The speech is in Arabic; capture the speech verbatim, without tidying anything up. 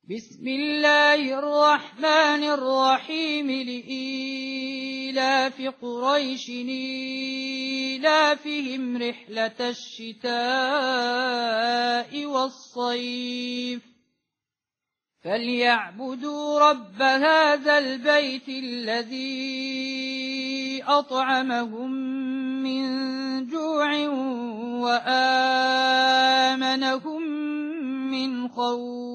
بسم الله الرحمن الرحيم لإيلاف قريش إيلافهم رحلة الشتاء والصيف فليعبدوا رب هذا البيت الذي أطعمهم من جوع وآمنهم من خوف.